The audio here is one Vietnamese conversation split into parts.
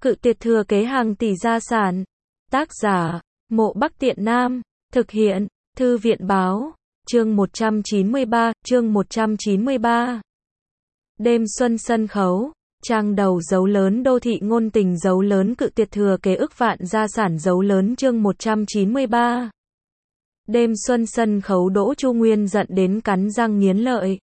Cự tuyệt thừa kế hàng tỷ gia sản. Tác giả, Mộ Bắc Tiện Nam. Thực hiện, Thư viện báo. Chương 193. Đêm xuân sân khấu. Trang đầu dấu lớn đô thị ngôn tình dấu lớn cự tuyệt thừa kế ức vạn gia sản dấu lớn chương 193. Đêm xuân sân khấu Đỗ Chu Nguyên giận đến cắn răng nghiến lợi.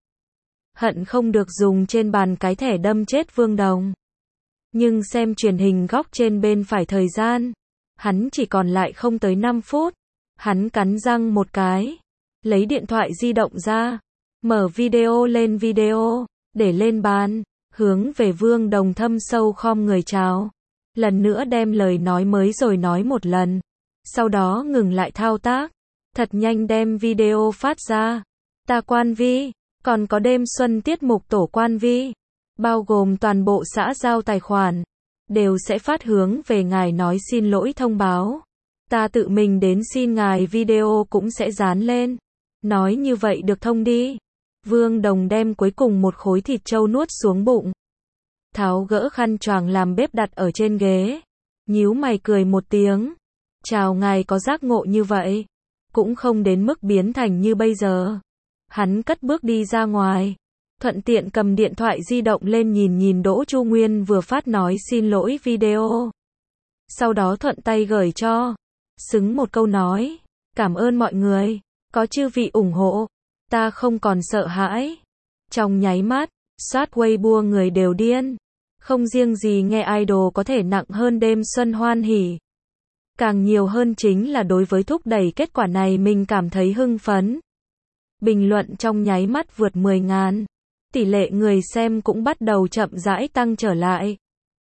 Hận không được dùng trên bàn cái thẻ đâm chết Vương Đồng. Nhưng xem truyền hình góc trên bên phải thời gian. Hắn chỉ còn lại không tới 5 phút. Hắn cắn răng một cái. Lấy điện thoại di động ra. Mở video lên video. Để lên bàn. Hướng về Vương Đồng thâm sâu khom người chào. Lần nữa đem lời nói mới rồi nói một lần. Sau đó ngừng lại thao tác. Thật nhanh đem video phát ra. Ta Quan Vi. Còn có đêm xuân tiết mục tổ Quan Vi. Bao gồm toàn bộ xã giao tài khoản. Đều sẽ phát hướng về ngài nói xin lỗi thông báo. Ta tự mình đến xin ngài video cũng sẽ dán lên. Nói như vậy được thông đi. Vương Đồng đem cuối cùng một khối thịt trâu nuốt xuống bụng. Tháo gỡ khăn choàng làm bếp đặt ở trên ghế. Nhíu mày cười một tiếng. Chào ngài có giác ngộ như vậy. Cũng không đến mức biến thành như bây giờ. Hắn cất bước đi ra ngoài. Thuận tiện cầm điện thoại di động lên nhìn Đỗ Chu Nguyên vừa phát nói xin lỗi video. Sau đó thuận tay gửi cho. Xứng một câu nói. Cảm ơn mọi người. Có chư vị ủng hộ. Ta không còn sợ hãi. Trong nháy mắt, soát Weibo người đều điên. Không riêng gì nghe idol có thể nặng hơn đêm xuân hoan hỉ. Càng nhiều hơn chính là đối với thúc đẩy kết quả này mình cảm thấy hưng phấn. Bình luận trong nháy mắt vượt 10.000. Tỷ lệ người xem cũng bắt đầu chậm rãi tăng trở lại.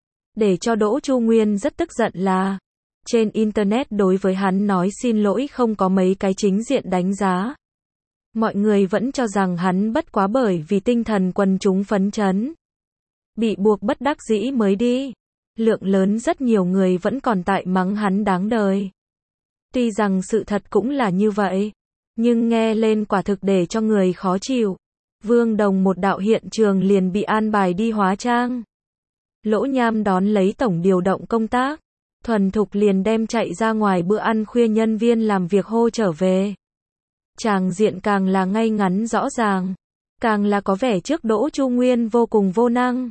Để cho Đỗ Chu Nguyên rất tức giận là trên Internet đối với hắn nói xin lỗi không có mấy cái chính diện đánh giá. Mọi người vẫn cho rằng hắn bất quá bởi vì tinh thần quần chúng phấn chấn. Bị buộc bất đắc dĩ mới đi. Lượng lớn rất nhiều người vẫn còn tại mắng hắn đáng đời. Tuy rằng sự thật cũng là như vậy. Nhưng nghe lên quả thực để cho người khó chịu. Vương Đồng một đạo hiện trường liền bị an bài đi hóa trang. Lỗ Nham đón lấy tổng điều động công tác. Thuần thục liền đem chạy ra ngoài bữa ăn khuya nhân viên làm việc hô trở về. Tràng diện càng là ngay ngắn rõ ràng. Càng là có vẻ trước Đỗ Chu Nguyên vô cùng vô năng.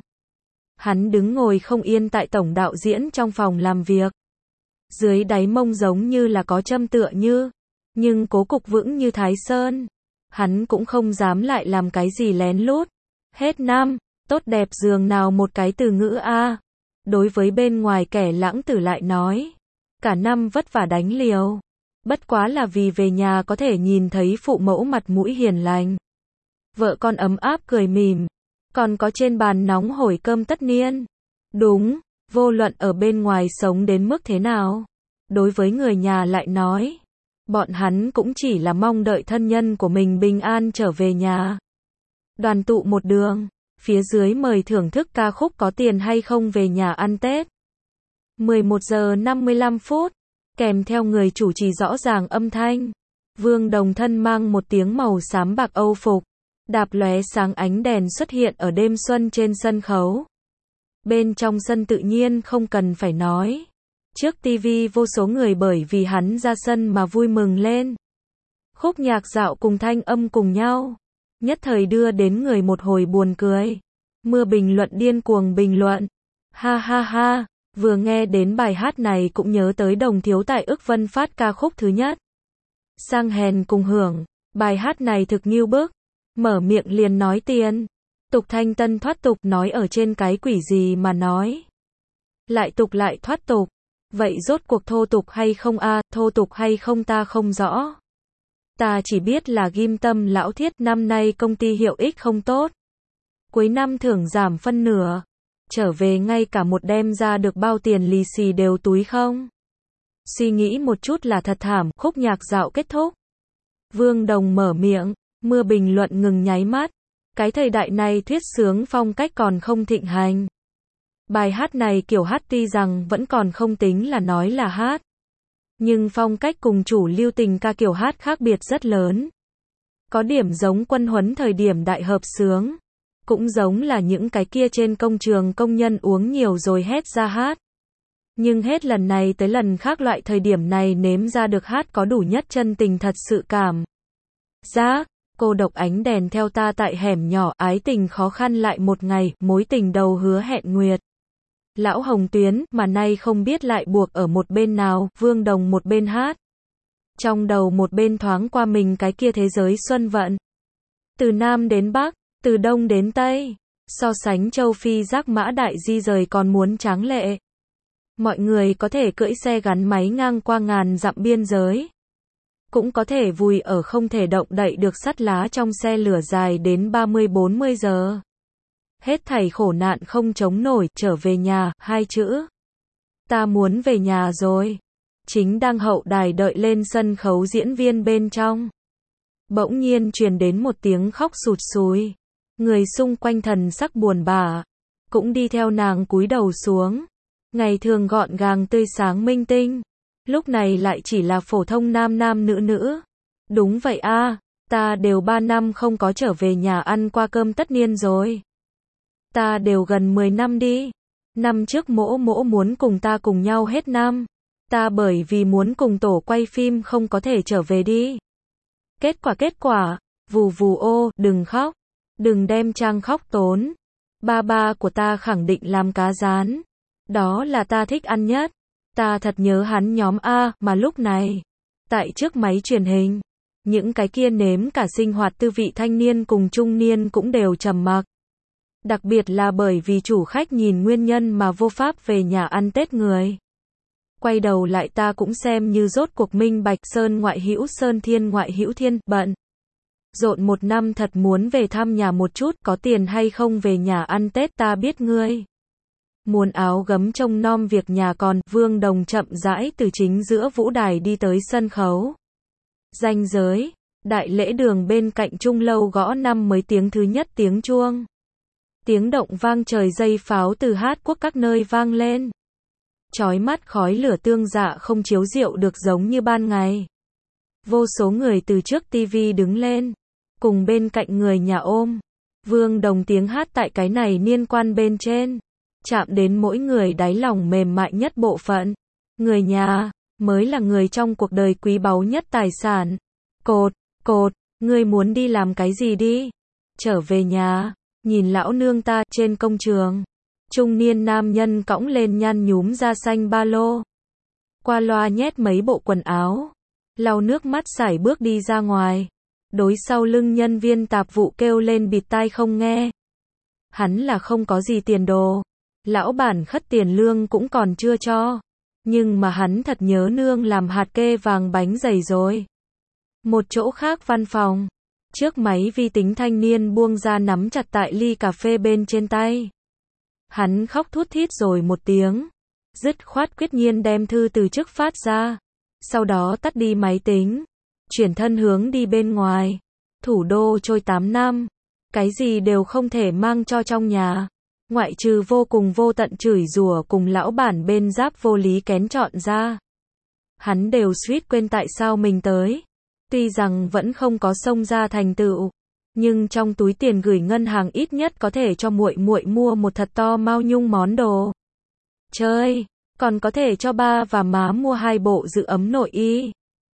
Hắn đứng ngồi không yên tại tổng đạo diễn trong phòng làm việc. Dưới đáy mông giống như là có châm tựa như. Nhưng cố cục vững như Thái Sơn. Hắn cũng không dám lại làm cái gì lén lút. Hết năm, tốt đẹp dường nào một cái từ ngữ A. Đối với bên ngoài kẻ lãng tử lại nói. Cả năm vất vả đánh liều. Bất quá là vì về nhà có thể nhìn thấy phụ mẫu mặt mũi hiền lành. Vợ con ấm áp cười mỉm. Còn có trên bàn nóng hổi cơm tất niên. Đúng, vô luận ở bên ngoài sống đến mức thế nào. Đối với người nhà lại nói. Bọn hắn cũng chỉ là mong đợi thân nhân của mình bình an trở về nhà. Đoàn tụ một đường. Phía dưới mời thưởng thức ca khúc có tiền hay không về nhà ăn Tết. 11 giờ 55 phút. Kèm theo người chủ trì rõ ràng âm thanh. Vương Đồng thân mang một tiếng màu xám bạc Âu phục. Đạp lóe sáng ánh đèn xuất hiện ở đêm xuân trên sân khấu. Bên trong sân tự nhiên không cần phải nói. Trước TV vô số người bởi vì hắn ra sân mà vui mừng lên. Khúc nhạc dạo cùng thanh âm cùng nhau. Nhất thời đưa đến người một hồi buồn cười. Mưa bình luận điên cuồng bình luận. Ha ha ha, vừa nghe đến bài hát này cũng nhớ tới Đồng Thiếu Tài ức vân phát ca khúc thứ nhất. Sang hèn cùng hưởng, bài hát này thực nghiêu bức. Mở miệng liền nói tiền. Tục thanh tân thoát tục nói ở trên cái quỷ gì mà nói. Lại tục lại thoát tục. Vậy rốt cuộc thô tục hay không a, thô tục hay không ta không rõ. Ta chỉ biết là ghim tâm lão thiết năm nay công ty hiệu ích không tốt. Cuối năm thưởng giảm phân nửa. Trở về ngay cả một đêm ra được bao tiền lì xì đều túi không. Suy nghĩ một chút là thật thảm, khúc nhạc dạo kết thúc. Vương Đồng mở miệng, mưa bình luận ngừng nháy mắt. Cái thời đại này thuyết sướng phong cách còn không thịnh hành. Bài hát này kiểu hát tuy rằng vẫn còn không tính là nói là hát. Nhưng phong cách cùng chủ lưu tình ca kiểu hát khác biệt rất lớn. Có điểm giống Quân Huấn thời điểm đại hợp xướng. Cũng giống là những cái kia trên công trường công nhân uống nhiều rồi hét ra hát. Nhưng hết lần này tới lần khác loại thời điểm này nếm ra được hát có đủ nhất chân tình thật sự cảm giác. Cô độc ánh đèn theo ta tại hẻm nhỏ, ái tình khó khăn lại một ngày, mối tình đầu hứa hẹn nguyệt. Lão Hồng Tuyến, mà nay không biết lại buộc ở một bên nào, Vương Đồng một bên hát. Trong đầu một bên thoáng qua mình cái kia thế giới xuân vận. Từ Nam đến Bắc, từ Đông đến Tây, so sánh châu Phi giác mã đại di rời còn muốn tráng lệ. Mọi người có thể cưỡi xe gắn máy ngang qua ngàn dặm biên giới. Cũng có thể vùi ở không thể động đậy được sắt lá trong xe lửa dài đến 30-40 giờ. Hết thảy khổ nạn không chống nổi, trở về nhà, hai chữ. Ta muốn về nhà rồi. Chính đang hậu đài đợi lên sân khấu diễn viên bên trong. Bỗng nhiên truyền đến một tiếng khóc sụt sùi. Người xung quanh thần sắc buồn bã, cũng đi theo nàng cúi đầu xuống. Ngày thường gọn gàng tươi sáng minh tinh, lúc này lại chỉ là phổ thông nam nam nữ nữ. Đúng vậy a, ta đều 3 năm không có trở về nhà ăn qua cơm tất niên rồi. Ta đều gần 10 năm đi. Năm trước mỗ muốn cùng ta cùng nhau hết năm. Ta bởi vì muốn cùng tổ quay phim không có thể trở về đi. Kết quả, vù vù ô, đừng khóc. Đừng đem trang khóc tốn. Ba của ta khẳng định làm cá rán. Đó là ta thích ăn nhất. Ta thật nhớ hắn nhóm A, mà lúc này, tại trước máy truyền hình, những cái kia nếm cả sinh hoạt tư vị thanh niên cùng trung niên cũng đều trầm mặc. Đặc biệt là bởi vì chủ khách nhìn nguyên nhân mà vô pháp về nhà ăn Tết người. Quay đầu lại ta cũng xem như rốt cuộc minh bạch Sơn ngoại hữu Sơn thiên ngoại hữu thiên, bận rộn một năm thật muốn về thăm nhà một chút, có tiền hay không về nhà ăn Tết ta biết ngươi. Muốn áo gấm trông nom việc nhà còn, Vương Đồng chậm rãi từ chính giữa vũ đài đi tới sân khấu. Ranh giới, đại lễ đường bên cạnh trung lâu gõ năm mới tiếng thứ nhất tiếng chuông. Tiếng động vang trời dây pháo từ hát quốc các nơi vang lên. Chói mắt khói lửa tương dạ không chiếu rượu được giống như ban ngày. Vô số người từ trước tivi đứng lên, cùng bên cạnh người nhà ôm. Vương Đồng tiếng hát tại cái này niên quan bên trên, chạm đến mỗi người đáy lòng mềm mại nhất bộ phận. Người nhà, mới là người trong cuộc đời quý báu nhất tài sản. Cột, ngươi muốn đi làm cái gì đi? Trở về nhà, nhìn lão nương ta, trên công trường. Trung niên nam nhân cõng lên nhăn nhúm da xanh ba lô. Qua loa nhét mấy bộ quần áo. Lau nước mắt sải bước đi ra ngoài. Đối sau lưng nhân viên tạp vụ kêu lên bịt tai không nghe. Hắn là không có gì tiền đồ. Lão bản khất tiền lương cũng còn chưa cho. Nhưng mà hắn thật nhớ nương làm hạt kê vàng bánh dày rồi. Một chỗ khác văn phòng. Trước máy vi tính thanh niên buông ra nắm chặt tại ly cà phê bên trên tay. Hắn khóc thút thít rồi một tiếng. Dứt khoát quyết nhiên đem thư từ chức phát ra. Sau đó tắt đi máy tính. Chuyển thân hướng đi bên ngoài. Thủ đô trôi 8 năm. Cái gì đều không thể mang cho trong nhà. Ngoại trừ vô cùng vô tận chửi rủa cùng lão bản bên giáp vô lý kén chọn ra. Hắn đều suýt quên tại sao mình tới. Tuy rằng vẫn không có xông ra thành tựu, nhưng trong túi tiền gửi ngân hàng ít nhất có thể cho muội muội mua một thật to Mao Nhung món đồ chơi, còn có thể cho ba và má mua 2 bộ giữ ấm nội y.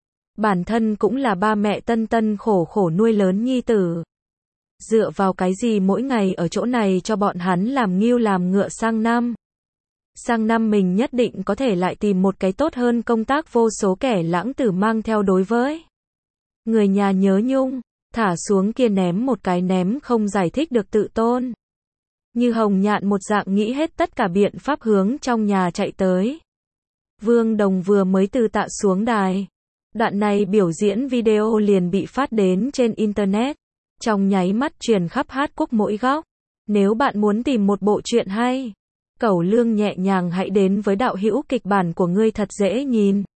Bản thân cũng là ba mẹ tân tân khổ khổ nuôi lớn nhi tử. Dựa vào cái gì mỗi ngày ở chỗ này cho bọn hắn làm nghiêu làm ngựa sang năm. Sang năm mình nhất định có thể lại tìm một cái tốt hơn công tác vô số kẻ lãng tử mang theo đối với. Người nhà nhớ nhung, thả xuống kia ném một cái ném không giải thích được tự tôn. Như hồng nhạn một dạng nghĩ hết tất cả biện pháp hướng trong nhà chạy tới. Vương Đồng vừa mới từ tạ xuống đài. Đoạn này biểu diễn video liền bị phát đến trên Internet. Trong nháy mắt truyền khắp hát quốc mỗi góc. Nếu bạn muốn tìm một bộ truyện hay, cẩu lương nhẹ nhàng hãy đến với đạo hữu kịch bản của ngươi thật dễ nhìn.